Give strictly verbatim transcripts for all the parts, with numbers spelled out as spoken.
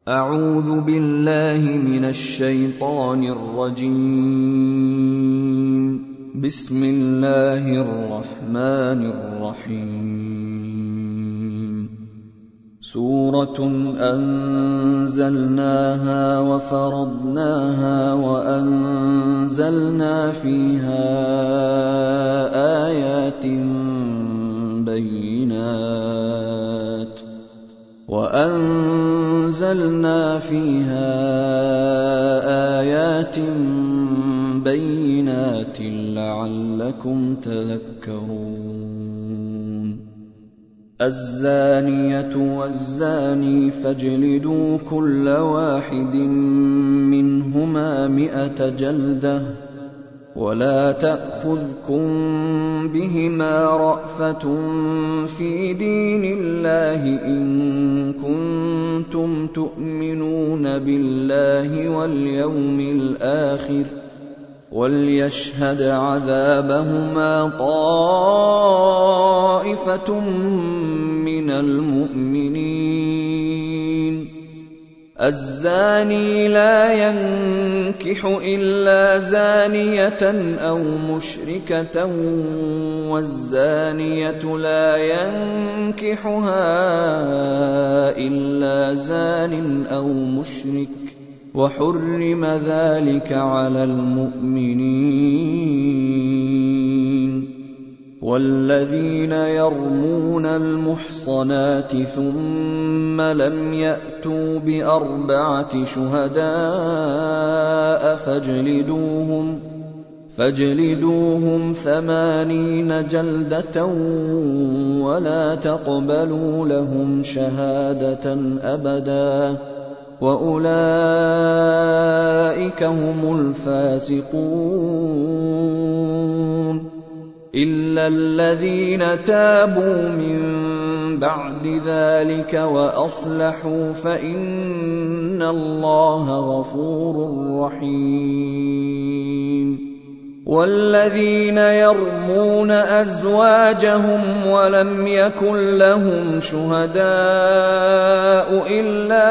أعوذ بالله من الشيطان الرجيم. بسم الله الرحمن الرحيم. سورة أنزلناها وفرضناها وأنزلنا فيها آيات بينات وأنزلنا فيها آيات بينات لعلكم تذكرون. الزانية والزاني فاجلدوا كل واحد منهما مئة جلدة ولا تأخذكم بهما رأفة في دين الله إن كنتم تؤمنون بالله واليوم الآخر وليشهد عذابهما طائفة من المؤمنين. الزاني لا ينكح إلا زانية أو مشركة والزانية لا ينكحها إلا زان أو مشرك وحرم ذلك على المؤمنين. والذين يرمون المحصنات ثم لم يأتوا بأربعة شهداء فاجلدوهم فاجلدوهم ثمانين جلدة ولا تقبلوا لهم شهادة أبدا وأولئك هم الفاسقون. إلا الذين تابوا من بعد ذلك وأصلحوا فإن الله غفور رحيم. والذين يرمون أزواجهم ولم يكن لهم شهداء إلا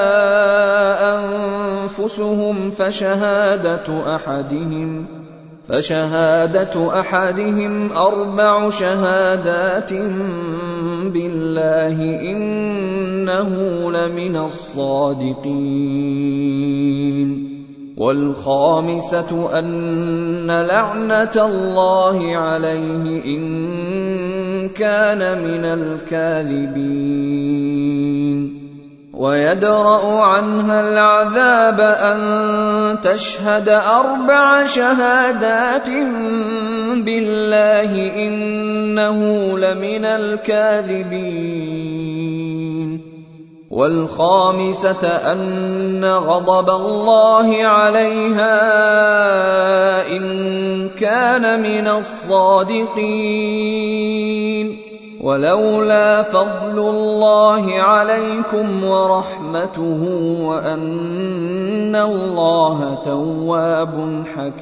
أنفسهم فشهادة أحدهم فشهادة أحدهم أربع شهادات بالله إنه لمن الصادقين. والخامسة أن لعنة الله عليه إن كان من الكاذبين. ويدرأ عنها العذاب أن تشهد أربع شهادات بالله إنه لمن الكاذبين. والخامسة أن غضب الله عليها إن كان من الصادقين. ولولا فضل الله عليكم ورحمته وأن الله تواب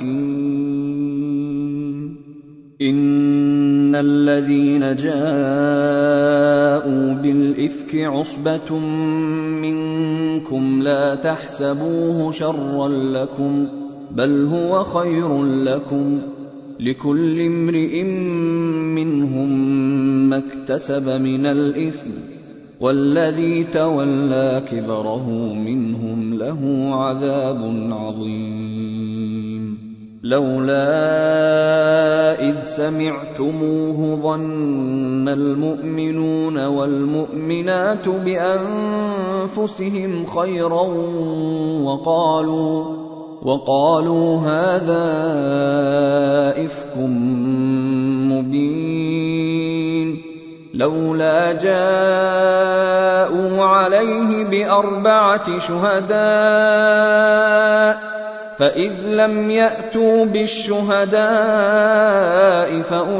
حكيم. إن الذين جاءوا بالإفك عصبة منكم لا تحسبوه شرا لكم بل هو خير لكم لكل امرئ منهم ما اكتسب من الإثم والذي تولى كبره منهم له عذاب عظيم. لولا إذ سمعتموه ظن المؤمنون والمؤمنات بأنفسهم خيرا وقالوا وقالوا هذا إفك مبين. لولا جاءوا عليه بأربعة شهداء فإذ لم يأتوا بالشهداء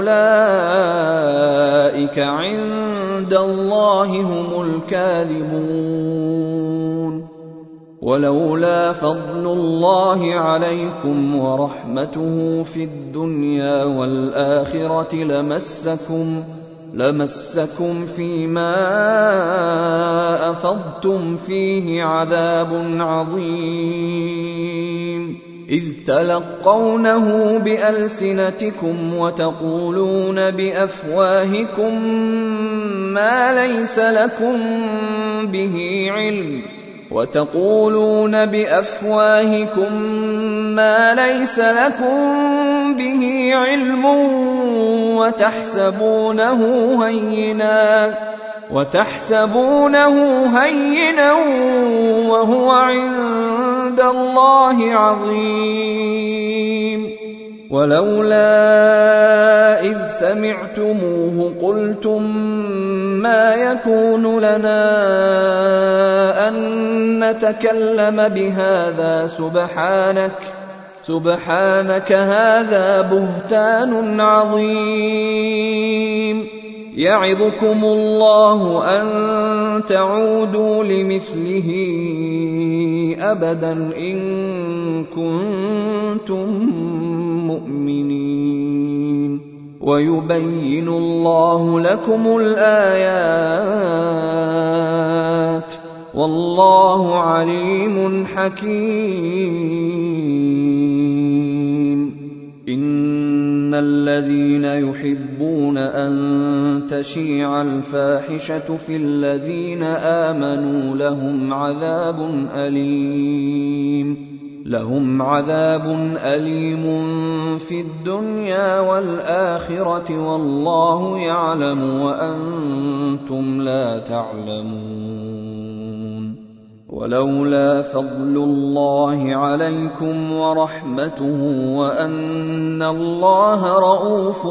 فأولئك عند الله هم الكاذبون. ولولا فضل الله عليكم ورحمته في الدنيا والآخرة لمسكم لمسكم فيما أفضتم فيه عذاب عظيم إذ تلقونه بألسنتكم وتقولون بأفواهكم ما ليس لكم به علم وتقولون بأفواهكم ما ليس لكم به علم وتحسبونه هينا وتحسبونه هينا وهو عند الله عظيم ولولا إذ سمعتموه قلتم ما يكون لنا أن نتكلم بهذا سبحانك سبحانك هذا بهتان عظيم يعظكم الله أن تعودوا لمثله أبدا إن كنتم مؤمنين ويبين الله لكم الآيات والله عليم حكيم إن الذين يحبون أن تشيع الفاحشة في الذين آمنوا لهم عذاب أليم لهم عذاب أليم في الدنيا والآخرة والله يعلم وأنتم لا تعلمون ولولا فضل الله عليكم ورحمته وأن الله رءوف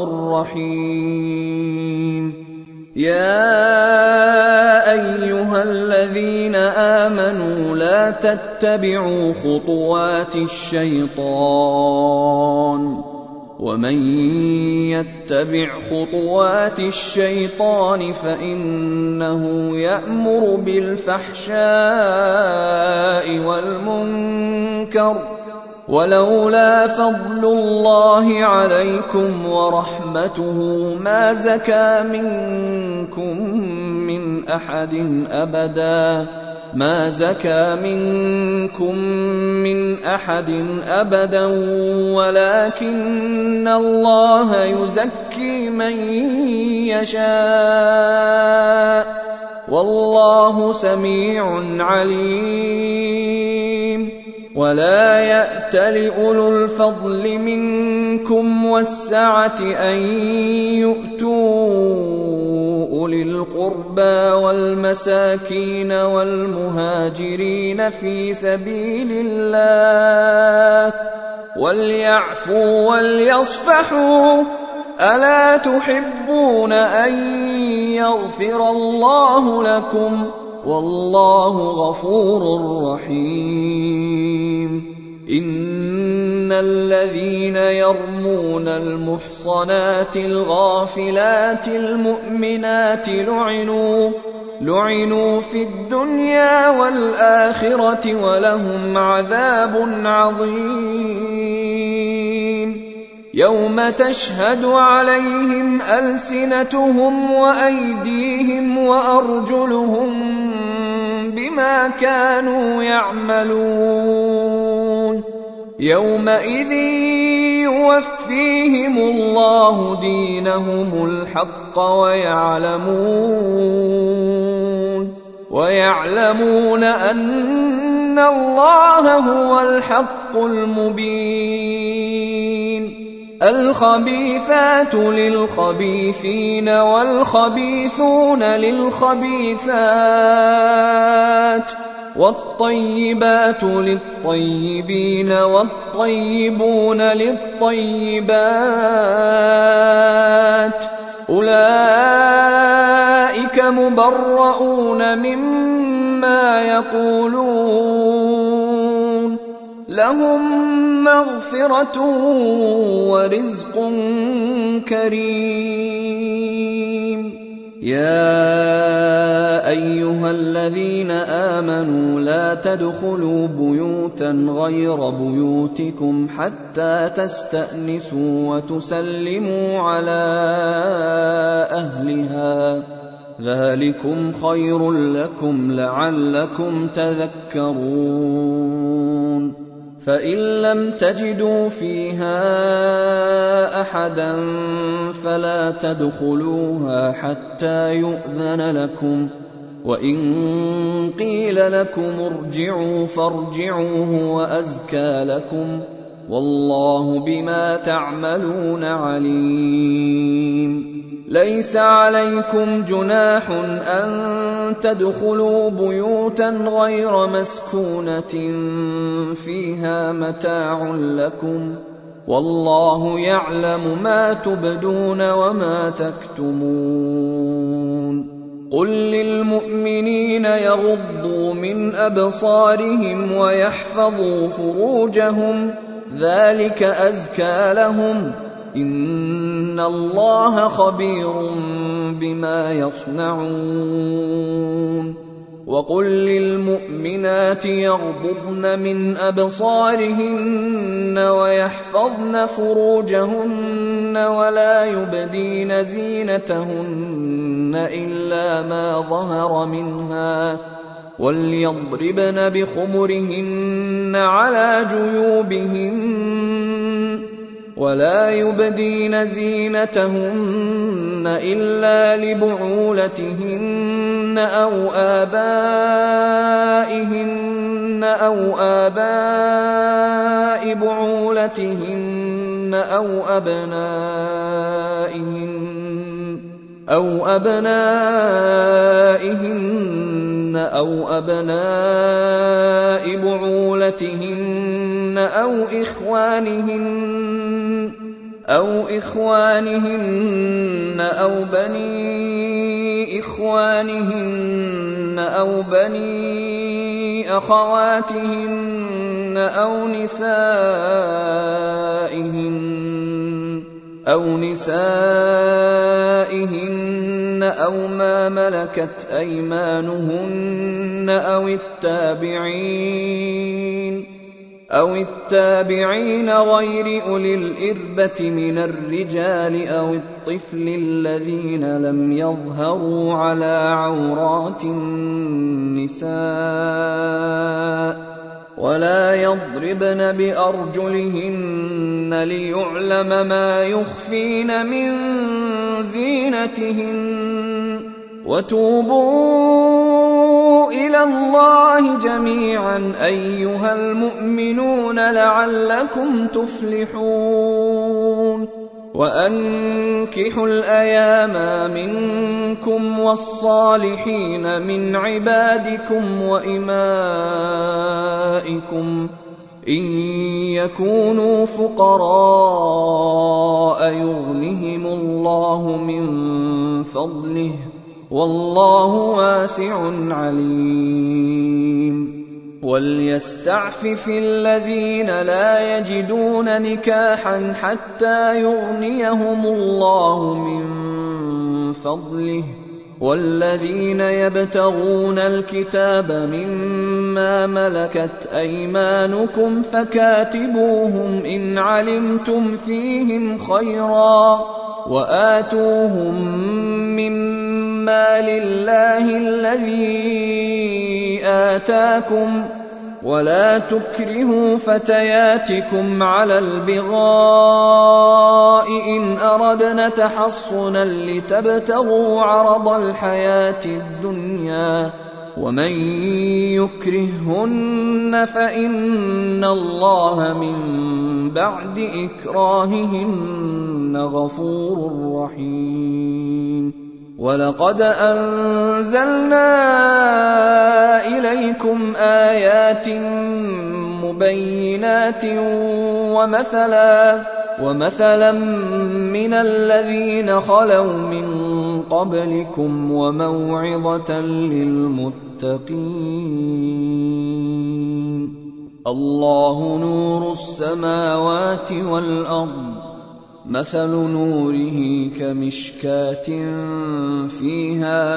رحيم يا أيها الذين آمنوا لا تتبعوا خطوات الشيطان ومن يتبع خطوات الشيطان فإنه يأمر بالفحشاء والمنكر ولولا فضل الله عليكم ورحمته ما زكى منكم من أحد أبدا ما زكى منكم من أحد أبدا ولكن الله يزكي من يشاء والله سميع عليم ولا يأتل أولو الفضل منكم والسعة أن يؤتوا أولي القربى والمساكين والمهاجرين في سبيل الله وليعفوا وليصفحوا ألا تحبون أن يغفر الله لكم والله غفور رحيم إن الذين يرمون المحصنات الغافلات المؤمنات لعنوا لعنوا في الدنيا والآخرة ولهم عذاب عظيم يوم تشهد عليهم ألسنتهم وأيديهم وأرجلهم بما كانوا يعملون يومئذ يوفيهم الله دينهم الحق ويعلمون ويعلمون أن الله هو الحق المبين الخبيثات للخبيثين والخبيثون للخبيثات والطيبات للطيبين والطيبون للطيبات أولئك مبرؤون مما يقولون لهم مغفرة ورزق كريم يا أيها الذين آمنوا لا تدخلوا بيوتا غير بيوتكم حتى تستأنسوا وتسلموا على أهلها ذلكم خير لكم لعلكم تذكرون فإن لم تجدوا فيها أحدا فلا تدخلوها حتى يؤذن لكم وإن قيل لكم ارجعوا فارجعوا هو أزكى لكم والله بما تعملون عليم ليس عليكم جناح أن تدخلوا بيوتا غير مسكونة فيها متاع لكم والله يعلم ما تبدون وما تكتمون قل للمؤمنين يغضوا من أبصارهم ويحفظوا فروجهم ذلك أزكى لهم إن الله خبير بما يصنعون وقل للمؤمنات يغضضن من أبصارهن ويحفظن فروجهن ولا يبدين زينتهن إلا ما ظهر منها وليضربن بخمرهن على جيوبهن ولا يبدين زينتهن إلا لبعولتهن أو آبائهن أو آباء بعولتهن أو أبنائهن أو أبنائهن أو أبناء بعولتهن أو إخوانهن أو إخوانهن أو بني إخوانهن أو بني أخواتهن أو نسائهن أو نسائهن أو ما ملكت أيمانهن أو التابعين أو التابعين غير أولي الإربة من الرجال أو الطفل الذين لم يظهروا على عورات النساء ولا يضربن بأرجلهن ليعلم ما يخفين من زينتهن وتوبوا إلى الله جميعا أيها المؤمنون لعلكم تفلحون وأنكحوا الأيام منكم والصالحين من عبادكم وإمائكم إن يكونوا فقراء يغنهم الله من فضله والله واسع عليم وليستعفف الذين لا يجدون نكاحا حتى يغنيهم الله من فضله والذين يبتغون الكتاب مما ملكت أيمانكم فكاتبوهم إن علمتم فيهم خيرا وآتوهم مما لله الذي آتاكم ولا تكرهوا فتياتكم على البغاء إن أردنا تحصنا لتبتغوا عرض الحياة الدنيا ومن يكرههن فإن الله من بعد إكراههن غفور رحيم ولقد أنزلنا إليكم آيات مبينات ومثلا ومثلا من الذين خلوا من قبلكم وموعظة للمتقين الله نور السماوات والأرض مثل نوره كمشكاة فيها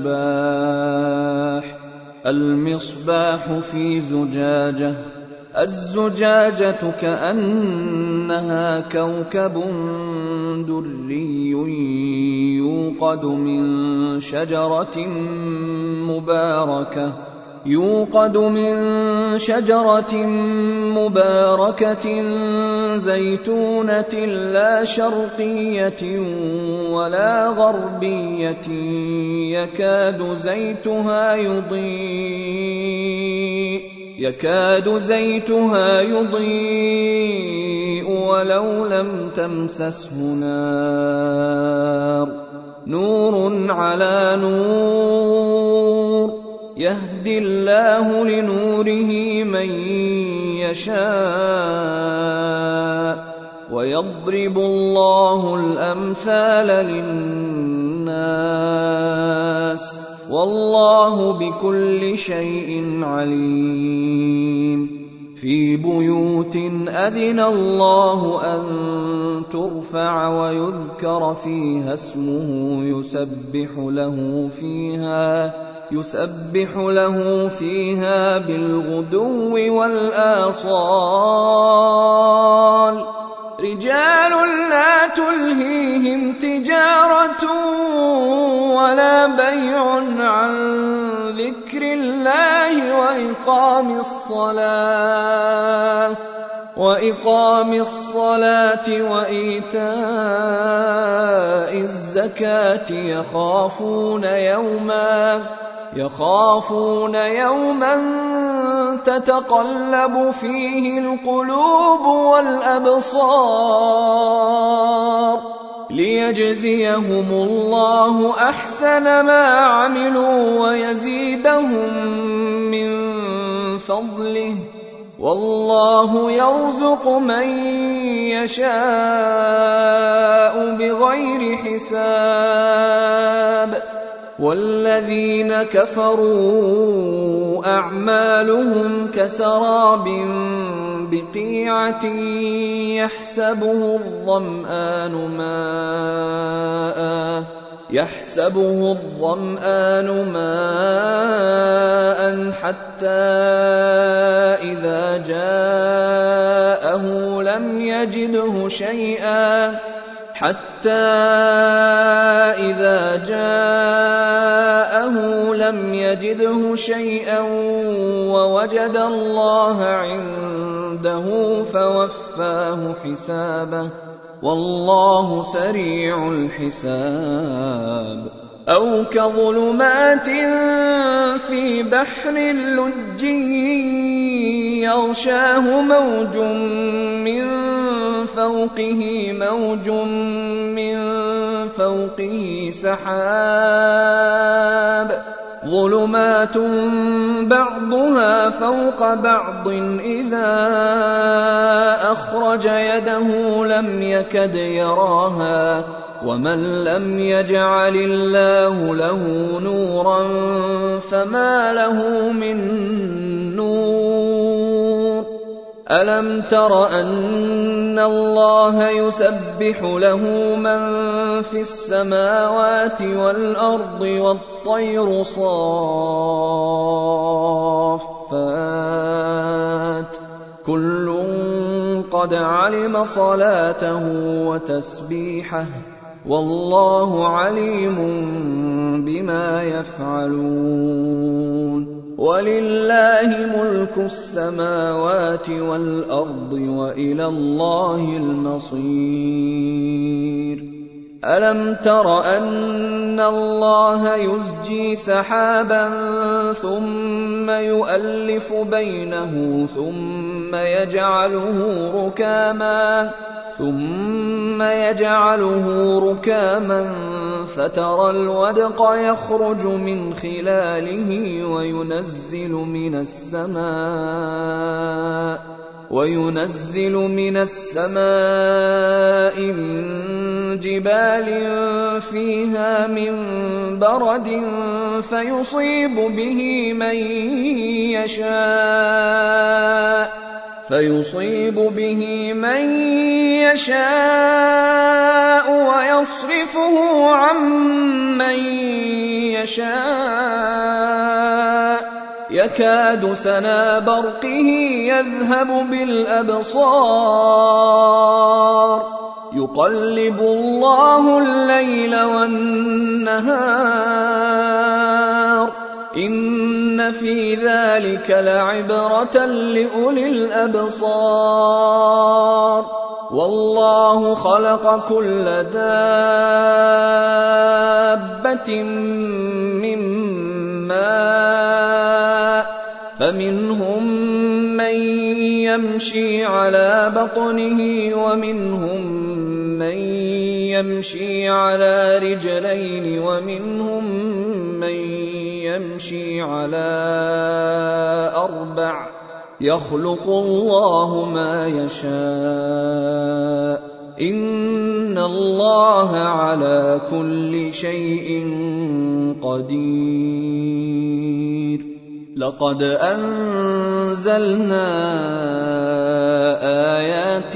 مصباح المصباح في زجاجة الزجاجة كأنها كوكب دري يوقد من شجرة مباركة يوقد من شجرة مباركة زيتونة لا شرقية ولا غربية يكاد زيتها يضيء يكاد زيتها يضيء ولو لم تمسسه نار نور على نور يهدي الله لنوره من يشاء ويضرب الله الأمثال للناس والله بكل شيء عليم في بيوت أذن الله أن ترفع ويذكر فيها اسمه يسبح له فيها يسبح له فيها بالغدو والآصال رجال لا تلهيهم تجارة ولا بيع عن ذكر الله وإقام الصلاة وإقام الصلاة وإيتاء الزكاة يخافون يوما يخافون يوما تتقلب فيه القلوب والأبصار ليجزيهم الله أحسن ما عملوا ويزيدهم من فضله والله يرزق من يشاء بغير حساب والذين كفروا أعمالهم كسراب بقيعة يحسبه الظمآن ماء يحسبه الظمآن ماء حتى إذا جاءه لم يجده شيئا حتى إذا جاءه لم يجده شيئا ووجد الله عنده فوفاه حسابه والله سريع الحساب أو كظلمات في بحر لجي يغشاه موج من فوقه موج من فوقه سحاب ظلمات بعضها فوق بعض إذا أخرج يده لم يكد يراها ومن لم يجعل الله له نورا فما له من نور ألم تر أن الله يسبح له من في السماوات والأرض والطير صافات كل قد علم صلاته وتسبيحه والله عليم بما يفعلون ولله ملك السماوات والأرض وإلى الله المصير ألم تر أن الله يزجي سحابا ثم يؤلف بينه ثم يجعله ركاما ثم يجعله ركاما فترى الودق يخرج من خلاله وينزل من السماء وينزل من السماء من جبال فيها من برد فيصيب به من يشاء فيصيب به من يشاء ويصرفه عن من يشاء يكاد سنا برقه يذهب بالأبصار يقلب الله الليل والنهار إن في ذلك لعبرة لأولي الأبصار والله خلق كل دابة من ماء فمنهم من يمشي على بطنه ومنهم من يمشي على رجلين ومنهم من يمشي على أربع يخلق الله ما يشاء إن الله على كل شيء قدير لقد أنزلنا آيات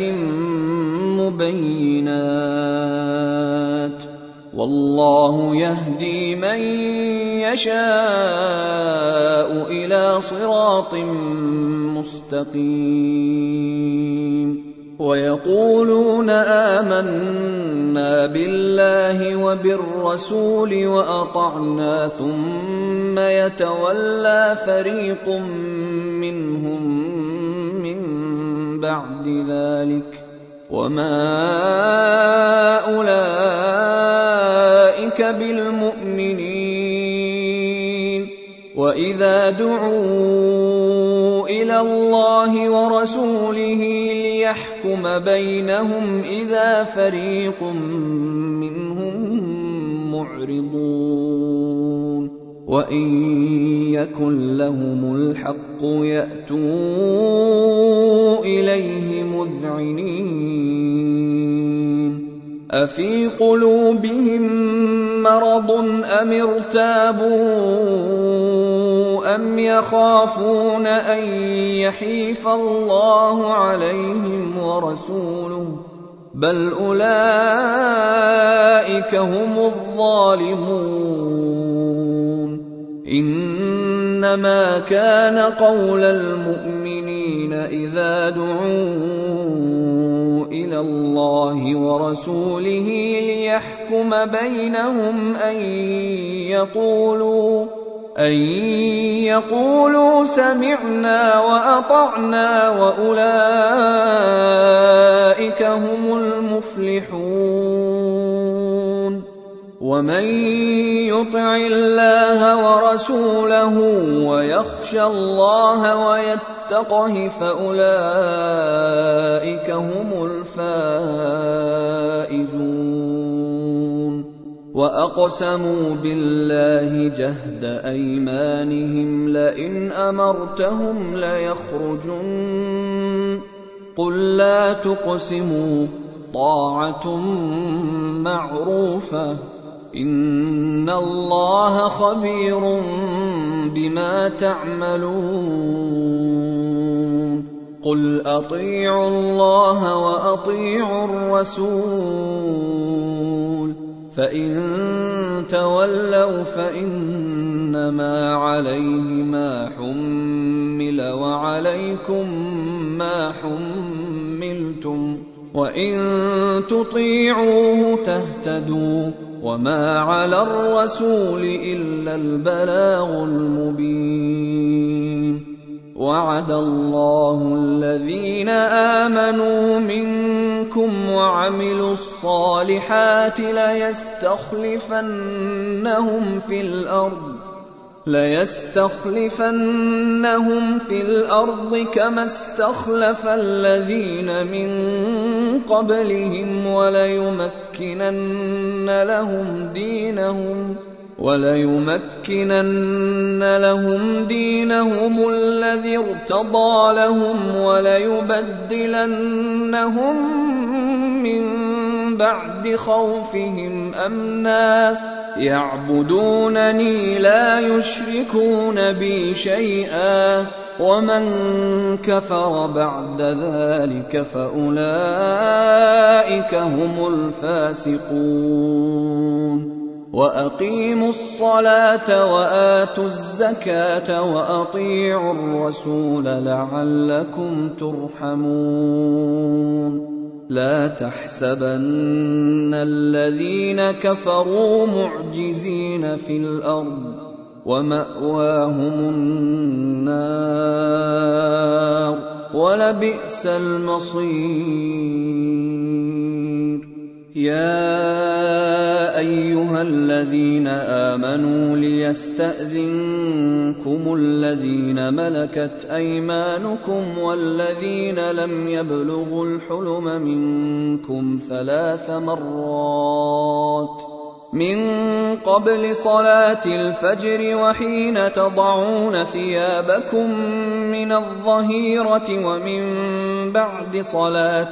مبينات والله يهدي من يشاء إلى صراط مستقيم ويقولون آمنا بالله وبالرسول وأطعنا ثم يتولى فريق منهم من بعد ذلك وما أولئك بالمؤمنين وإذا دعوا إلى الله ورسوله ليحكم بينهم إذا فريق منهم معرضون وإن يكن لهم الحق يأتوا إليه مذعنين أفي قلوبهم مرض أم ارتابوا أم يخافون أن يحيف الله عليهم ورسوله بل أولئك هم الظالمون إنما كان قول المؤمنين إذا دعوا إلى الله ورسوله ليحكم بينهم أن يقولوا أن يقولوا سمعنا وأطعنا وأولئك هم المفلحون ومن يطع الله ورسوله ويخشى الله ويتقه فأولئك هم الفائزون وأقسموا بالله جهد أيمانهم لئن أمرتهم ليخرجن قل لا تقسموا طاعة معروفة إن الله خبير بما تعملون قل أطيعوا الله وأطيعوا الرسول فإن تولوا فإنما عليه ما حمل وعليكم ما حملتم وإن تطيعوه تهتدوا وما على الرسول إلا البلاغ المبين وعد الله الذين آمنوا منكم وعملوا الصالحات ليستخلفنهم في الأرض ليستخلفنهم في الأرض كما استخلف الذين من قبلهم وليمكنن لهم دينهم وليمكنن لهم دينهم الذي ارتضى لهم وليبدلنهم من بعد خوفهم أمنا يعبدونني لا يشركون بي شيئا ومن كفر بعد ذلك فأولئك هم الفاسقون وأقيموا الصلاة وآتوا الزكاة وأطيعوا الرسول لعلكم ترحمون لا تحسبن الذين كفروا معجزين في الأرض ومأواهم النار ولبئس المصير يا أيها الذين آمنوا ليستأذنكم الذين ملكت أيمانكم والذين لم يبلغوا الحلم منكم ثلاث مرات من قبل صلاة الفجر وحين تضعون ثيابكم من الظهيرة ومن بعد صلاة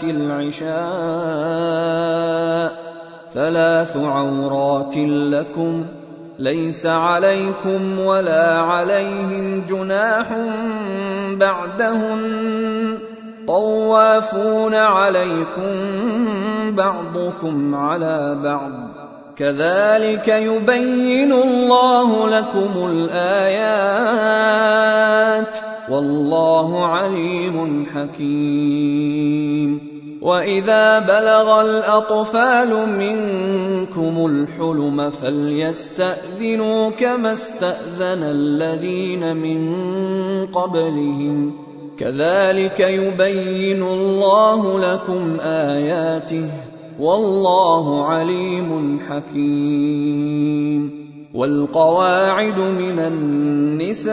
العشاء ثلاث عورات لكم ليس عليكم ولا عليهم جناح بعدهن طوافون عليكم بعضكم على بعض كذلك يبين الله لكم الآيات والله عليم حكيم وإذا بلغ الأطفال منكم الحلم فليستأذنوا كما استأذن الذين من قبلهم كذلك يبين الله لكم آياته والله عليم حكيم والقواعد من النساء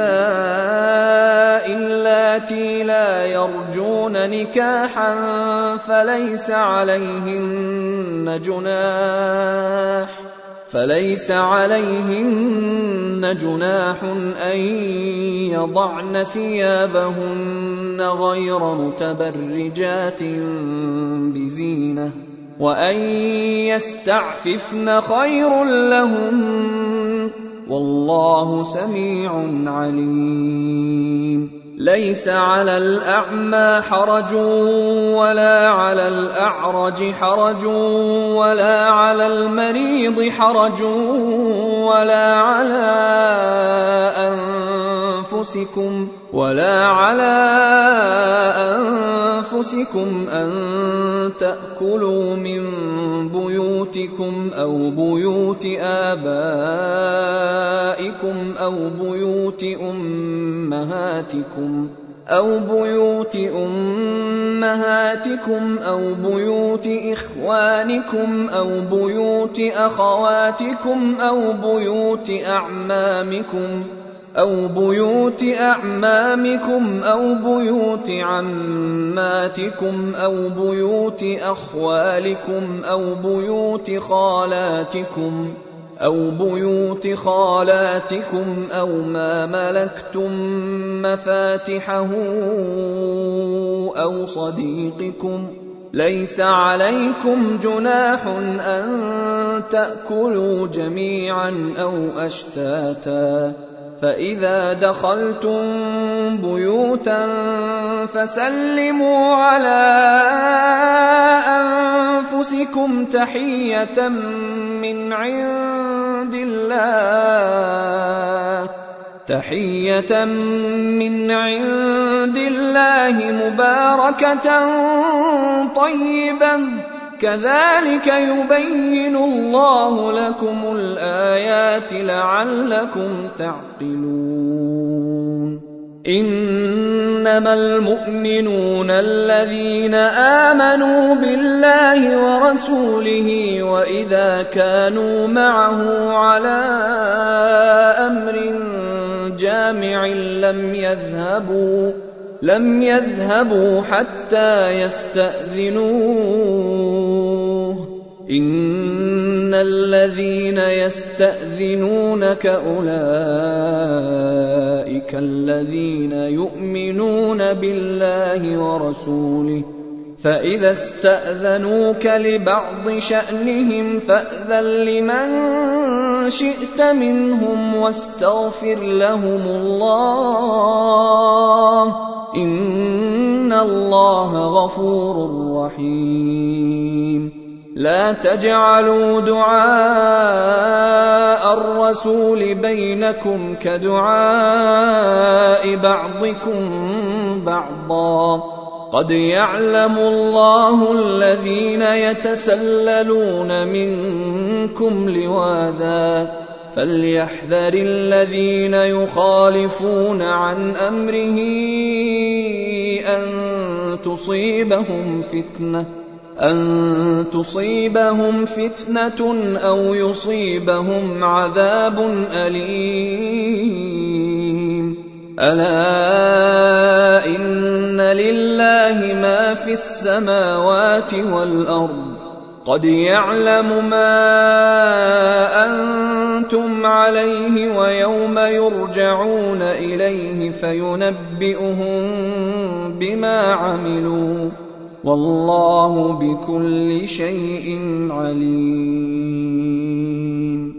اللاتي لا يرجون نكاحا فليس عليهن جناح فليس عليهن جناح أن يضعن ثيابهن غير متبرجات بزينة وأن يستعففن خير لهم والله سميع عليم ليس على الأعمى حرج ولا على الأعرج حرج ولا على المريض حرج ولا على أنفسكم ولا على أنفسكم أن تأكلوا من بيوتكم أو بيوت آبائكم أو بيوت أمهاتكم أو بيوت أمهاتكم أو بيوت إخوانكم أو بيوت أخواتكم أو بيوت أعمامكم أو بيوت أعمامكم أو بيوت عماتكم أو بيوت أخوالكم أو بيوت خالاتكم أو بيوت خالاتكم أو ما ملكتم مفاتحه أو صديقكم ليس عليكم جناح أن تأكلوا جميعا أو أشتاتا فإذا دخلتم بيوتا فسلموا على أنفسكم تحية من عند الله تحية من عند الله مباركة طيبة كذلك يبين الله لكم الآيات لعلكم تعقلون إنما المؤمنون الذين آمنوا بالله ورسوله وإذا كانوا معه على أمر جامع لم يذهبوا لم يذهبوا حتى يستأذنوه إن الذين يستأذنونك أولئك الذين يؤمنون بالله ورسوله فإذا استأذنوك لبعض شأنهم فأذن لمن شئت منهم واستغفر لهم الله إن الله غفور رحيم. لا تجعلوا دعاء الرسول بينكم كدعاء بعضكم بعضا، قد يعلم الله الذين يتسللون منكم لواذا، فليحذر الذين يخالفون عن أمره أن تصيبهم فتنة أن تصيبهم فتنة أو يصيبهم عذاب أليم. ألا إن لله ما في السماوات والأرض، قد يعلم ما أنتم عليه ويوم يرجعون إليه فينبئهم بما عملوا، والله بكل شيء عليم.